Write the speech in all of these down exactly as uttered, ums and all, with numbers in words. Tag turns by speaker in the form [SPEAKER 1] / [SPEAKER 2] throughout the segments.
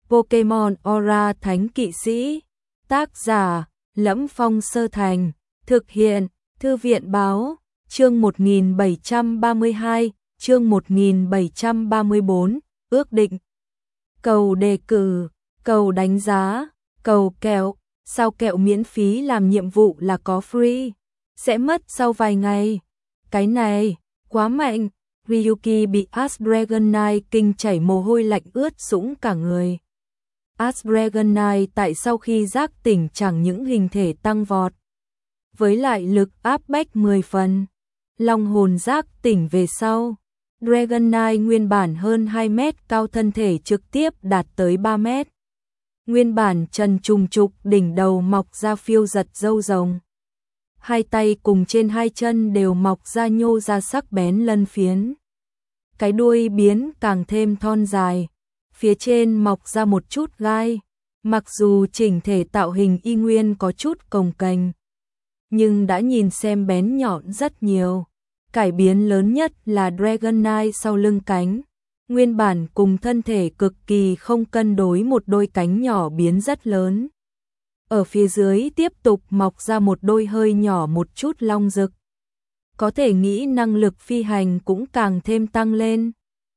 [SPEAKER 1] Pokemon Aura Thánh Kỵ Sĩ. Tác giả: Lẫm Phong Sơ Thành. Thực hiện: Thư viện báo. Chương một nghìn bảy trăm ba mươi hai, chương một nghìn bảy trăm ba mươi bốn, ước định. Cầu đề cử, cầu đánh giá, cầu kẹo. Sao kẹo miễn phí làm nhiệm vụ là có free, sẽ mất sau vài ngày. Cái này, quá mạnh. Ryuki bị Ash Dragonite kinh chảy mồ hôi lạnh ướt sũng cả người. Ash Dragonite tại sau khi giác tỉnh chẳng những hình thể tăng vọt, với lại lực áp bách mười phần. Long hồn giác tỉnh về sau, Dragonite nguyên bản hơn hai mét cao thân thể trực tiếp đạt tới ba mét. Nguyên bản trần trùng trục đỉnh đầu mọc ra phiêu giật râu rồng. Hai tay cùng trên hai chân đều mọc ra nhô ra sắc bén lân phiến. Cái đuôi biến càng thêm thon dài, phía trên mọc ra một chút gai. Mặc dù chỉnh thể tạo hình y nguyên có chút cồng kềnh, nhưng đã nhìn xem bén nhọn rất nhiều. Cải biến lớn nhất là Dragonite sau lưng cánh. Nguyên bản cùng thân thể cực kỳ không cân đối một đôi cánh nhỏ biến rất lớn. Ở phía dưới tiếp tục mọc ra một đôi hơi nhỏ một chút long rực. Có thể nghĩ năng lực phi hành cũng càng thêm tăng lên.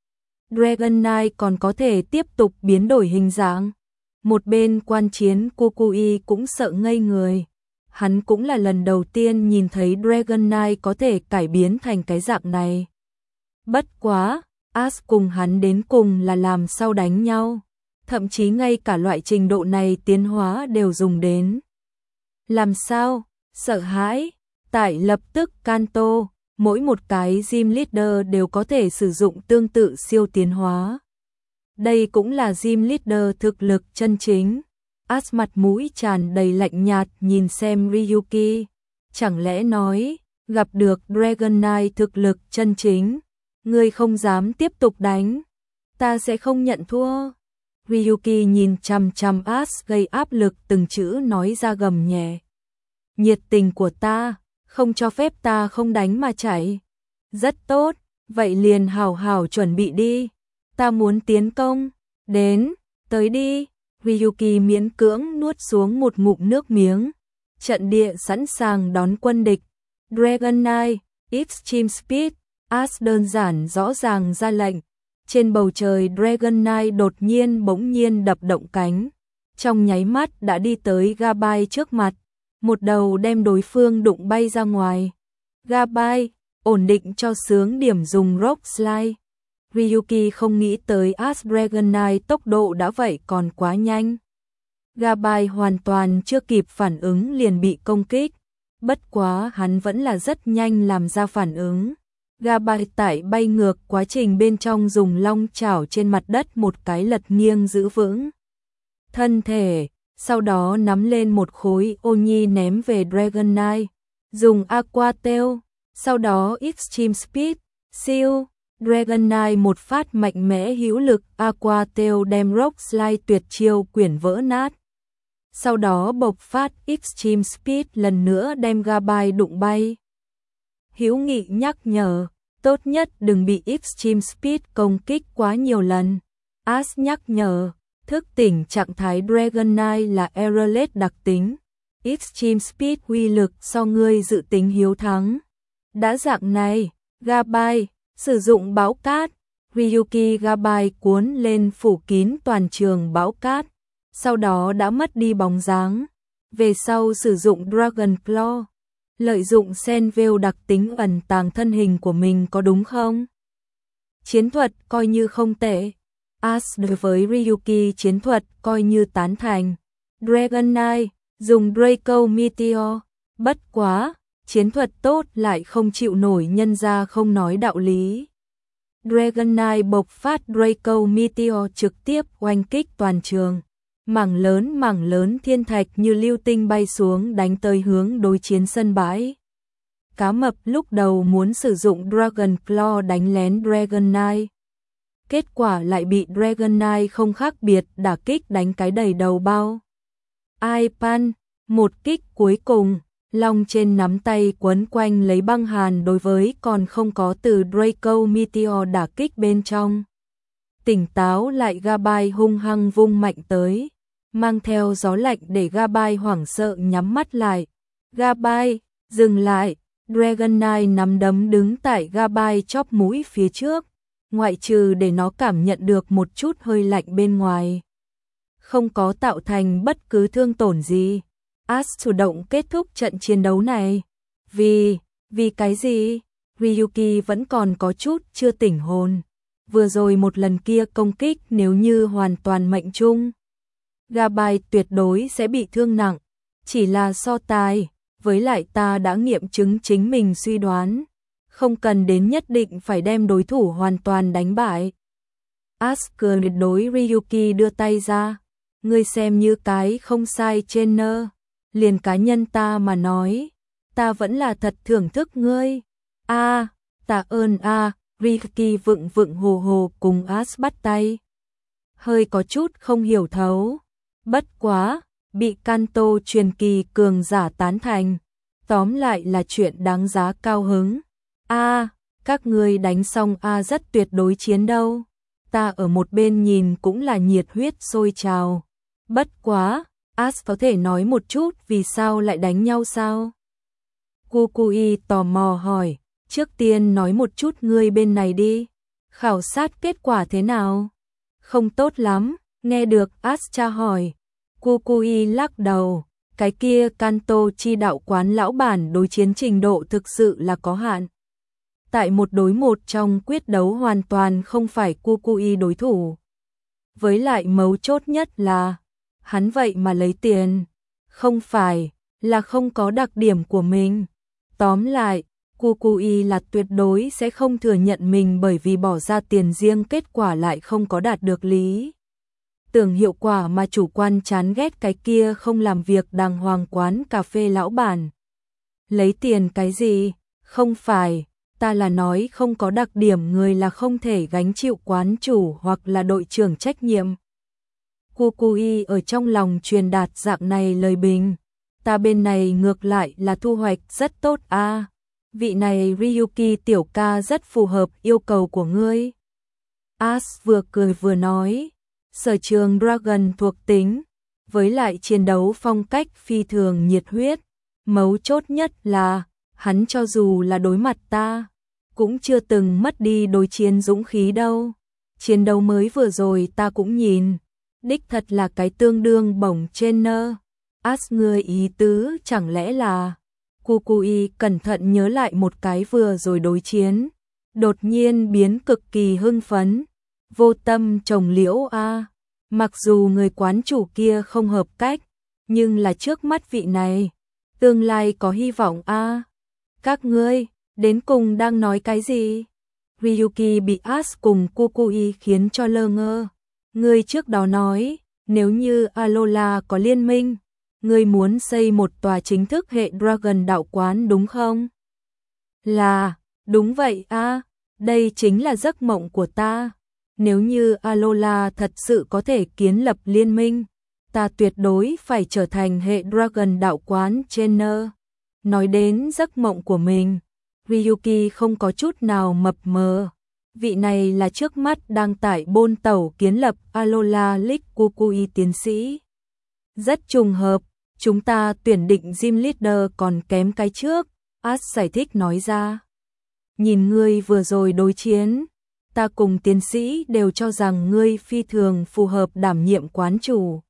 [SPEAKER 1] Dragonite còn có thể tiếp tục biến đổi hình dạng. Một bên quan chiến Kukui cũng sợ ngây người. Hắn cũng là lần đầu tiên nhìn thấy Dragonite có thể cải biến thành cái dạng này. Bất quá, Ash cùng hắn đến cùng là làm sao đánh nhau. Thậm chí ngay cả loại trình độ này tiến hóa đều dùng đến. Làm sao? Sợ hãi. Tại lập tức Kanto, mỗi một cái Gym Leader đều có thể sử dụng tương tự siêu tiến hóa. Đây cũng là Gym Leader thực lực chân chính. Ash mặt mũi tràn đầy lạnh nhạt nhìn xem Ryuki. Chẳng lẽ nói, gặp được Dragonite thực lực chân chính, ngươi không dám tiếp tục đánh, ta sẽ không nhận thua. Ryuki nhìn chằm chằm Ash gây áp lực từng chữ nói ra gầm nhẹ. Nhiệt tình của ta, không cho phép ta không đánh mà chạy. Rất tốt, vậy liền hào hào chuẩn bị đi. Ta muốn tiến công, đến, tới đi. Ryuki miễn cưỡng nuốt xuống một ngụm nước miếng. Trận địa sẵn sàng đón quân địch. Dragonite, Extreme Speed. Ash đơn giản rõ ràng ra lệnh. Trên bầu trời Dragonite đột nhiên bỗng nhiên đập động cánh. Trong nháy mắt đã đi tới Gabai trước mặt. Một đầu đem đối phương đụng bay ra ngoài. Gabai, ổn định cho sướng điểm dùng Rock Slide. Ryuki không nghĩ tới Ash Dragonite tốc độ đã vậy còn quá nhanh. Gabai hoàn toàn chưa kịp phản ứng liền bị công kích. Bất quá hắn vẫn là rất nhanh làm ra phản ứng. Gabai tại bay ngược quá trình bên trong dùng long chảo trên mặt đất một cái lật nghiêng giữ vững thân thể, sau đó nắm lên một khối Oni ném về Dragonite, dùng Aqua Tail, sau đó Extreme Speed, siêu, Dragonite một phát mạnh mẽ hữu lực Aqua Tail đem Rock Slide tuyệt chiêu quyển vỡ nát. Sau đó bộc phát Extreme Speed lần nữa đem Gabai đụng bay. Hữu nghị nhắc nhở, tốt nhất đừng bị Extreme Speed công kích quá nhiều lần. Ash nhắc nhở, thức tỉnh trạng thái Dragonite là Aerolate đặc tính. Extreme Speed uy lực so ngươi dự tính hiếu thắng. Đã dạng này, Gabai, sử dụng bão cát. Ryuki Gabai cuốn lên phủ kín toàn trường bão cát. Sau đó đã mất đi bóng dáng. Về sau sử dụng Dragon Claw. Lợi dụng Senveil đặc tính ẩn tàng thân hình của mình có đúng không? Chiến thuật coi như không tệ. Ash đối với Ryuki chiến thuật coi như tán thành. Dragonite, dùng Draco Meteor. Bất quá, chiến thuật tốt lại không chịu nổi nhân ra không nói đạo lý. Dragonite bộc phát Draco Meteor trực tiếp oanh kích toàn trường. Mảng lớn mảng lớn thiên thạch như lưu tinh bay xuống đánh tới hướng đối chiến sân bãi. Cá mập lúc đầu muốn sử dụng Dragon Claw đánh lén Dragonite. Kết quả lại bị Dragonite không khác biệt đả kích đánh cái đầy đầu bao. Ai pan, một kích cuối cùng, long trên nắm tay quấn quanh lấy băng hàn đối với còn không có từ Draco Meteor đả kích bên trong. tỉnh táo lại Gabai hung hăng vung mạnh tới, mang theo gió lạnh để Gabai hoảng sợ nhắm mắt lại. Gabai, dừng lại, Dragon Knight nắm đấm đứng tại Gabai chóp mũi phía trước, ngoại trừ để nó cảm nhận được một chút hơi lạnh bên ngoài. Không có tạo thành bất cứ thương tổn gì. Ash chủ động kết thúc trận chiến đấu này. Vì, vì cái gì? Ryuki vẫn còn có chút chưa tỉnh hồn. Vừa rồi một lần kia công kích nếu như hoàn toàn mệnh trung, Gabai tuyệt đối sẽ bị thương nặng. Chỉ là so tài, với lại ta đã nghiệm chứng chính mình suy đoán. Không cần đến nhất định phải đem đối thủ hoàn toàn đánh bại. Ash cười đối Ryuki đưa tay ra. Ngươi xem như cái không sai trên nơ. Liền cá nhân ta mà nói, ta vẫn là thật thưởng thức ngươi. A, à, tạ ơn a. À, Ryuki vựng vựng hồ hồ cùng Ash bắt tay. Hơi có chút không hiểu thấu. Bất quá, bị Kanto truyền kỳ cường giả tán thành. Tóm lại là chuyện đáng giá cao hứng. A, à, các ngươi đánh xong a à rất tuyệt đối chiến đâu. Ta ở một bên nhìn cũng là nhiệt huyết sôi trào. Bất quá, Ash có thể nói một chút vì sao lại đánh nhau sao? Kukui tò mò hỏi, trước tiên nói một chút ngươi bên này đi. Khảo sát kết quả thế nào? Không tốt lắm, nghe được Ash tra hỏi. Kukui lắc đầu, cái kia Kanto chi đạo quán lão bản đối chiến trình độ thực sự là có hạn. Tại một đối một trong quyết đấu hoàn toàn không phải Kukui đối thủ. Với lại mấu chốt nhất là, hắn vậy mà lấy tiền, không phải là không có đặc điểm của mình. Tóm lại, Kukui là tuyệt đối sẽ không thừa nhận mình bởi vì bỏ ra tiền riêng kết quả lại không có đạt được lý tưởng hiệu quả mà chủ quan chán ghét cái kia không làm việc đàng hoàng quán cà phê lão bản. Lấy tiền cái gì? Không phải, ta là nói không có đặc điểm người là không thể gánh chịu quán chủ hoặc là đội trưởng trách nhiệm. Kukui ở trong lòng truyền đạt dạng này lời bình. Ta bên này ngược lại là thu hoạch rất tốt a. À, vị này Ryuki tiểu ca rất phù hợp yêu cầu của ngươi. Ash vừa cười vừa nói, sở trường Dragon thuộc tính, với lại chiến đấu phong cách phi thường nhiệt huyết. Mấu chốt nhất là, hắn cho dù là đối mặt ta, cũng chưa từng mất đi đối chiến dũng khí đâu. Chiến đấu mới vừa rồi ta cũng nhìn, đích thật là cái tương đương bổng trên nơ. Ash ngươi ý tứ chẳng lẽ là... Kukui cẩn thận nhớ lại một cái vừa rồi đối chiến, đột nhiên biến cực kỳ hưng phấn. Vô tâm trồng liễu a, à. Mặc dù người quán chủ kia không hợp cách, nhưng là trước mắt vị này, tương lai có hy vọng a. À. Các ngươi, đến cùng đang nói cái gì? Ryuki bị Ash cùng Kukui khiến cho lơ ngơ. Ngươi trước đó nói, nếu như Alola có liên minh, ngươi muốn xây một tòa chính thức hệ Dragon đạo quán đúng không? Là, đúng vậy a, à, đây chính là giấc mộng của ta. Nếu như Alola thật sự có thể kiến lập liên minh, ta tuyệt đối phải trở thành hệ Dragon đạo quán trainer. Nói đến giấc mộng của mình, Ryuki không có chút nào mập mờ. Vị này là trước mắt đang tại bôn tàu kiến lập Alola League Kukui tiến sĩ. Rất trùng hợp, chúng ta tuyển định gym leader còn kém cái trước, Ash giải thích nói ra. Nhìn ngươi vừa rồi đối chiến, ta cùng tiến sĩ đều cho rằng ngươi phi thường phù hợp đảm nhiệm quán chủ.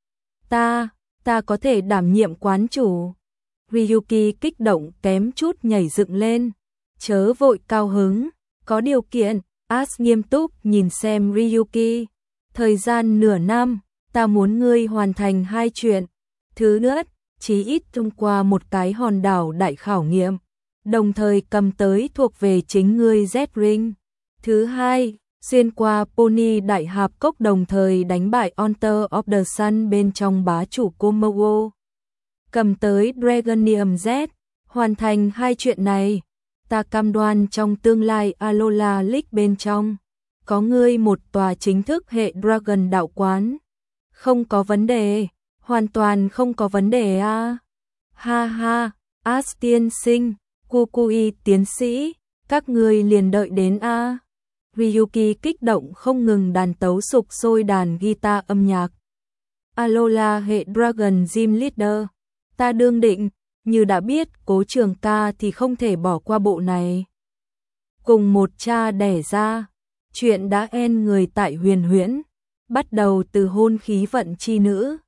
[SPEAKER 1] Ta, ta có thể đảm nhiệm quán chủ. Ryuki kích động kém chút nhảy dựng lên. Chớ vội cao hứng, có điều kiện. Ash nghiêm túc nhìn xem Ryuki. Thời gian nửa năm, ta muốn ngươi hoàn thành hai chuyện. Thứ nhất, chí ít thông qua một cái hòn đảo đại khảo nghiệm, đồng thời cầm tới thuộc về chính ngươi Z-Ring. Thứ hai, xuyên qua Pony Đại Hạp Cốc đồng thời đánh bại Hunter of the Sun bên trong bá chủ Komodo. Cầm tới Dragonium Z, hoàn thành hai chuyện này, ta cam đoan trong tương lai Alola League bên trong, có ngươi một tòa chính thức hệ Dragon đạo quán. Không có vấn đề, hoàn toàn không có vấn đề a. À. Ha ha, Ash tiên sinh, Kukui tiến sĩ, các ngươi liền đợi đến a. À. Ryuki kích động không ngừng đàn tấu sục sôi đàn guitar âm nhạc. Alola hệ Dragon Gym Leader. Ta đương định, như đã biết Cố Trường Ca thì không thể bỏ qua bộ này. Cùng một cha đẻ ra, chuyện đã en người tại Huyền Huyễn, bắt đầu từ hôn khí vận chi nữ,